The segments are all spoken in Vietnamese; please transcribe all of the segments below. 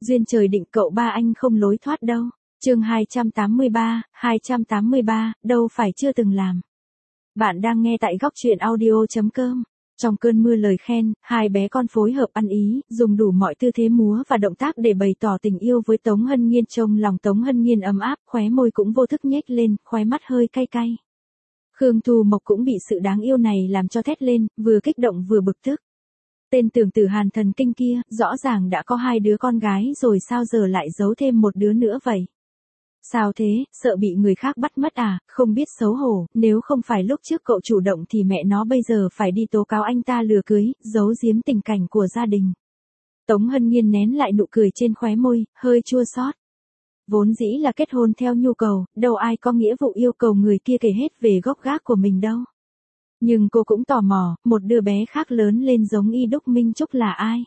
Duyên trời định cậu ba anh không lối thoát đâu. Chương 283, đâu phải chưa từng làm. Bạn đang nghe tại góc truyện audio.com. Trong cơn mưa lời khen, hai bé con phối hợp ăn ý, dùng đủ mọi tư thế múa và động tác để bày tỏ tình yêu với Tống Hân Nhiên. Trông lòng Tống Hân Nhiên ấm áp, khóe môi cũng vô thức nhếch lên, khóe mắt hơi cay cay. Khương Thu Mộc cũng bị sự đáng yêu này làm cho thét lên, vừa kích động vừa bực tức. Tên tưởng tử Hàn thần kinh kia, rõ ràng đã có hai đứa con gái rồi sao giờ lại giấu thêm một đứa nữa vậy? Sao thế, sợ bị người khác bắt mất à, không biết xấu hổ, nếu không phải lúc trước cậu chủ động thì mẹ nó bây giờ phải đi tố cáo anh ta lừa cưới, giấu giếm tình cảnh của gia đình. Tống Hân Nhiên nén lại nụ cười trên khóe môi, hơi chua xót. Vốn dĩ là kết hôn theo nhu cầu, đâu ai có nghĩa vụ yêu cầu người kia kể hết về gốc gác của mình đâu. Nhưng cô cũng tò mò, một đứa bé khác lớn lên giống y đúc Minh Trúc là ai?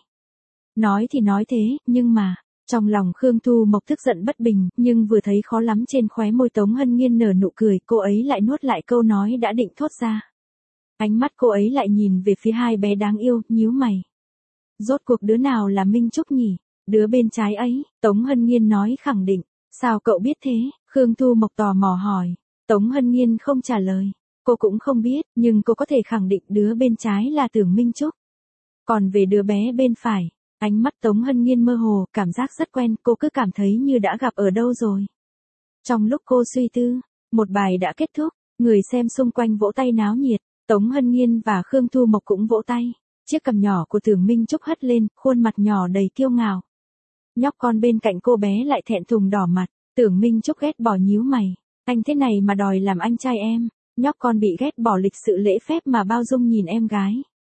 Nói thì nói thế, nhưng mà, trong lòng Khương Thu Mộc tức giận bất bình, nhưng vừa thấy khó lắm trên khóe môi Tống Hân Nhiên nở nụ cười, cô ấy lại nuốt lại câu nói đã định thốt ra. Ánh mắt cô ấy lại nhìn về phía hai bé đáng yêu, nhíu mày. Rốt cuộc đứa nào là Minh Trúc nhỉ? Đứa bên trái ấy, Tống Hân Nhiên nói khẳng định. Sao cậu biết thế? Khương Thu Mộc tò mò hỏi. Tống Hân Nhiên không trả lời. Cô cũng không biết, nhưng cô có thể khẳng định đứa bên trái là Tưởng Minh Trúc. Còn về đứa bé bên phải, ánh mắt Tống Hân Nhiên mơ hồ, cảm giác rất quen, cô cứ cảm thấy như đã gặp ở đâu rồi. Trong lúc cô suy tư, một bài đã kết thúc, người xem xung quanh vỗ tay náo nhiệt, Tống Hân Nhiên và Khương Thu Mộc cũng vỗ tay. Chiếc cằm nhỏ của Tưởng Minh Trúc hất lên, khuôn mặt nhỏ đầy kiêu ngạo. Nhóc con bên cạnh cô bé lại thẹn thùng đỏ mặt, Tưởng Minh Trúc ghét bỏ nhíu mày. Anh thế này mà đòi làm anh trai em. Nhóc con bị ghét bỏ lịch sự lễ phép mà bao dung nhìn em gái.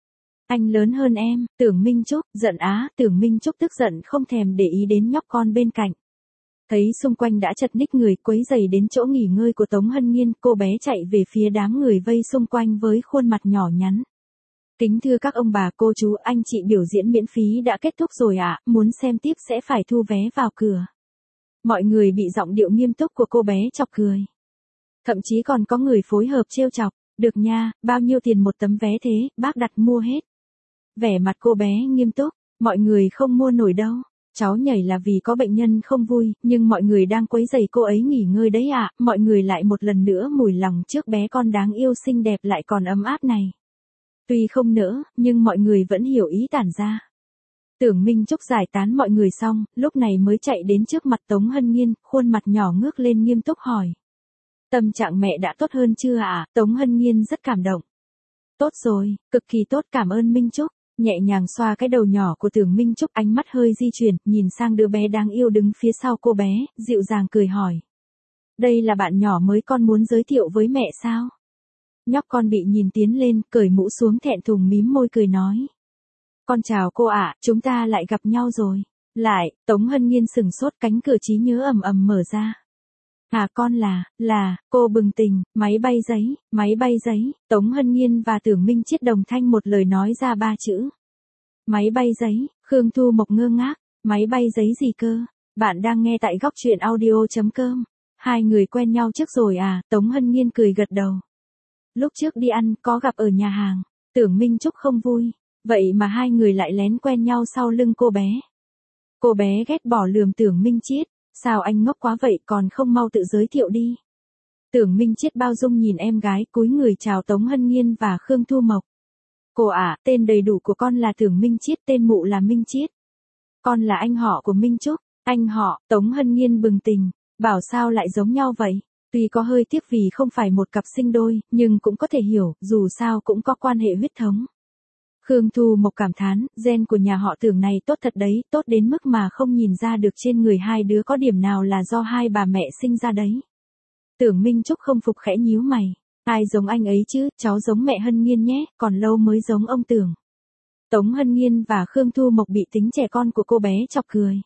Anh lớn hơn em, Tưởng Minh Trúc, giận á, Tưởng Minh Trúc tức giận không thèm để ý đến nhóc con bên cạnh. Thấy xung quanh đã chật ních người quấy rầy đến chỗ nghỉ ngơi của Tống Hân Nhiên, cô bé chạy về phía đám người vây xung quanh với khuôn mặt nhỏ nhắn. Kính thưa các ông bà cô chú, anh chị biểu diễn miễn phí đã kết thúc rồi ạ, muốn xem tiếp sẽ phải thu vé vào cửa. Mọi người bị giọng điệu nghiêm túc của cô bé chọc cười. Thậm chí còn có người phối hợp trêu chọc, được nha, bao nhiêu tiền một tấm vé thế, bác đặt mua hết. Vẻ mặt cô bé nghiêm túc, mọi người không mua nổi đâu, cháu nhảy là vì có bệnh nhân không vui, nhưng mọi người đang quấy rầy cô ấy nghỉ ngơi đấy ạ, mọi người lại một lần nữa mùi lòng trước bé con đáng yêu xinh đẹp lại còn ấm áp này. Tuy không nỡ, nhưng mọi người vẫn hiểu ý tản ra. Tưởng Minh Trúc giải tán mọi người xong, lúc này mới chạy đến trước mặt Tống Hân Nhiên, khuôn mặt nhỏ ngước lên nghiêm túc hỏi. Tâm trạng mẹ đã tốt hơn chưa ạ? Tống Hân Nhiên rất cảm động. Tốt rồi, cực kỳ tốt, cảm ơn Minh Trúc. Nhẹ nhàng xoa cái đầu nhỏ của Tưởng Minh Trúc, ánh mắt hơi di chuyển, nhìn sang đứa bé đáng yêu đứng phía sau cô bé, dịu dàng cười hỏi. Đây là bạn nhỏ mới con muốn giới thiệu với mẹ sao? Nhóc con bị nhìn tiến lên, cởi mũ xuống thẹn thùng mím môi cười nói. Con chào cô ạ, chúng ta lại gặp nhau rồi. Lại, Tống Hân Nhiên sừng sốt, cánh cửa trí nhớ ầm ầm mở ra. À con là, cô bừng tỉnh, máy bay giấy, Tống Hân Nhiên và Tưởng Minh Chiết đồng thanh một lời nói ra ba chữ. Máy bay giấy, Khương Thu Mộc ngơ ngác, máy bay giấy gì cơ? Bạn đang nghe tại góc truyện audio.com. Hai người quen nhau trước rồi à? Tống Hân Nhiên cười gật đầu. Lúc trước đi ăn, có gặp ở nhà hàng, Tưởng Minh Trúc không vui, vậy mà hai người lại lén quen nhau sau lưng cô bé. Cô bé ghét bỏ lườm Tưởng Minh Chiết. Sao anh ngốc quá vậy, còn không mau tự giới thiệu đi. Tưởng Minh Chiết bao dung nhìn em gái, cúi người chào Tống Hân Nhiên và Khương Thu Mộc. Cô ạ, tên đầy đủ của con là Tưởng Minh Chiết, tên mụ là Minh Chiết. Con là anh họ của Minh Trúc. Anh họ, Tống Hân Nhiên bừng tỉnh, bảo sao lại giống nhau vậy. Tuy có hơi tiếc vì không phải một cặp sinh đôi, nhưng cũng có thể hiểu, dù sao cũng có quan hệ huyết thống. Khương Thu Mộc cảm thán, gen của nhà họ Tưởng này tốt thật đấy, tốt đến mức mà không nhìn ra được trên người hai đứa có điểm nào là do hai bà mẹ sinh ra đấy. Tưởng Minh Trúc không phục khẽ nhíu mày, ai giống anh ấy chứ, cháu giống mẹ Hân Nhiên nhé, còn lâu mới giống ông Tưởng. Tống Hân Nhiên và Khương Thu Mộc bị tính trẻ con của cô bé chọc cười.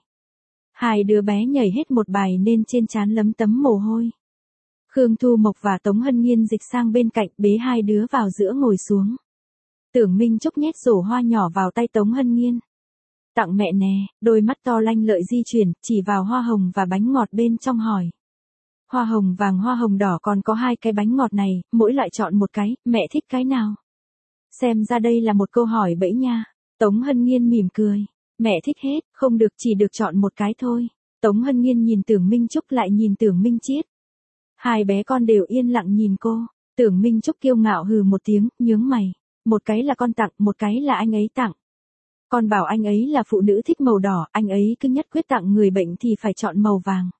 Hai đứa bé nhảy hết một bài nên trên trán lấm tấm mồ hôi. Khương Thu Mộc và Tống Hân Nhiên dịch sang bên cạnh, bế hai đứa vào giữa ngồi xuống. Tưởng Minh Trúc nhét rổ hoa nhỏ vào tay Tống Hân Nhiên. Tặng mẹ nè, đôi mắt to lanh lợi di chuyển, chỉ vào hoa hồng và bánh ngọt bên trong hỏi. Hoa hồng vàng hoa hồng đỏ còn có hai cái bánh ngọt này, mỗi loại chọn một cái, mẹ thích cái nào? Xem ra đây là một câu hỏi bẫy nha. Tống Hân Nhiên mỉm cười. Mẹ thích hết, không được chỉ được chọn một cái thôi. Tống Hân Nhiên nhìn Tưởng Minh Trúc lại nhìn Tưởng Minh Chiết. Hai bé con đều yên lặng nhìn cô. Tưởng Minh Trúc kiêu ngạo hừ một tiếng, nhướng mày. Một cái là con tặng, một cái là anh ấy tặng. Con bảo anh ấy là phụ nữ thích màu đỏ, anh ấy cứ nhất quyết tặng người bệnh thì phải chọn màu vàng.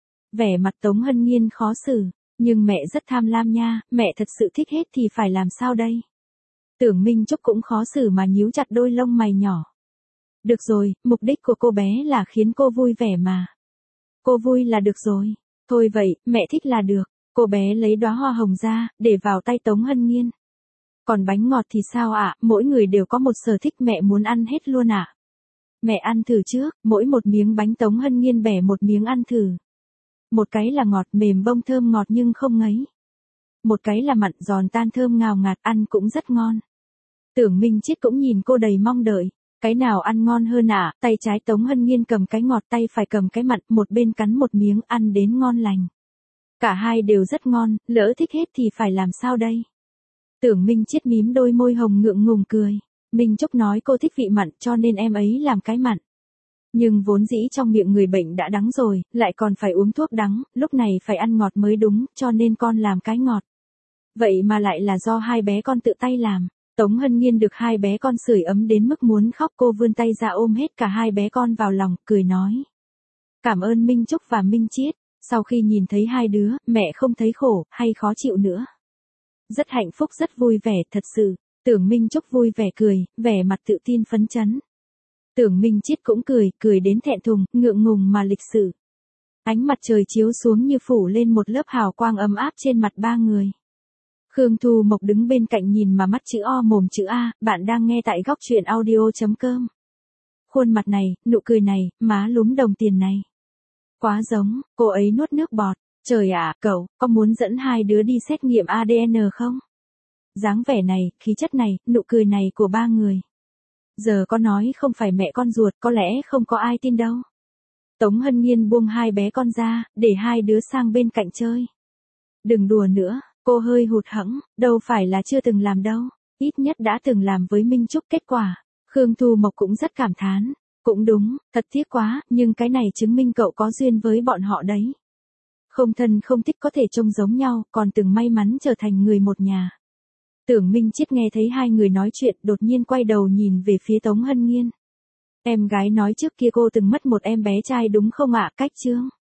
Vẻ mặt Tống Hân Nhiên khó xử. Nhưng mẹ rất tham lam nha, mẹ thật sự thích hết thì phải làm sao đây? Tưởng Minh Trúc cũng khó xử mà nhíu chặt đôi lông mày nhỏ. Được rồi, mục đích của cô bé là khiến cô vui vẻ mà. Cô vui là được rồi. Thôi vậy, mẹ thích là được. Cô bé lấy đóa hoa hồng ra, để vào tay Tống Hân Nhiên. Còn bánh ngọt thì sao ạ, mỗi người đều có một sở thích, mẹ muốn ăn hết luôn ạ. Mẹ ăn thử trước, mỗi một miếng bánh Tống Hân Nhiên bẻ một miếng ăn thử. Một cái là ngọt mềm bông thơm ngọt nhưng không ngấy. Một cái là mặn giòn tan thơm ngào ngạt, ăn cũng rất ngon. Tưởng Minh Chiết cũng nhìn cô đầy mong đợi. Cái nào ăn ngon hơn ạ? Tay trái Tống Hân Nhiên cầm cái ngọt, tay phải cầm cái mặn, một bên cắn một miếng ăn đến ngon lành. Cả hai đều rất ngon, lỡ thích hết thì phải làm sao đây? Tưởng Minh Chiết mím đôi môi hồng ngượng ngùng cười. Minh Trúc nói cô thích vị mặn cho nên em ấy làm cái mặn. Nhưng vốn dĩ trong miệng người bệnh đã đắng rồi, lại còn phải uống thuốc đắng, lúc này phải ăn ngọt mới đúng, cho nên con làm cái ngọt. Vậy mà lại là do hai bé con tự tay làm. Tống Hân Nhiên được hai bé con sưởi ấm đến mức muốn khóc, cô vươn tay ra ôm hết cả hai bé con vào lòng, cười nói. Cảm ơn Minh Trúc và Minh Chiết, sau khi nhìn thấy hai đứa, mẹ không thấy khổ, hay khó chịu nữa. Rất hạnh phúc rất vui vẻ, thật sự. Tưởng Minh Trúc vui vẻ cười, vẻ mặt tự tin phấn chấn. Tưởng Minh Chiết cũng cười đến thẹn thùng, ngượng ngùng mà lịch sự. Ánh mặt trời chiếu xuống như phủ lên một lớp hào quang ấm áp trên mặt ba người. Khương Thu Mộc đứng bên cạnh nhìn mà mắt chữ O mồm chữ A, bạn đang nghe tại góc truyện audio.com. Khuôn mặt này, nụ cười này, má lúm đồng tiền này. Quá giống, cô ấy nuốt nước bọt. Trời ạ, cậu, có muốn dẫn hai đứa đi xét nghiệm ADN không? Dáng vẻ này, khí chất này, nụ cười này của ba người. Giờ có nói không phải mẹ con ruột, có lẽ không có ai tin đâu. Tống Hân Nhiên buông hai bé con ra, để hai đứa sang bên cạnh chơi. Đừng đùa nữa, cô hơi hụt hẫng, đâu phải là chưa từng làm đâu, ít nhất đã từng làm với Minh Trúc. Kết quả, Khương Thu Mộc cũng rất cảm thán. Cũng đúng, thật tiếc quá, nhưng cái này chứng minh cậu có duyên với bọn họ đấy. Không thân không thích có thể trông giống nhau, còn từng may mắn trở thành người một nhà. Tưởng Minh Chiết nghe thấy hai người nói chuyện, đột nhiên quay đầu nhìn về phía Tống Hân Nhiên. Em gái nói trước kia cô từng mất một em bé trai đúng không ạ? Cách Trương.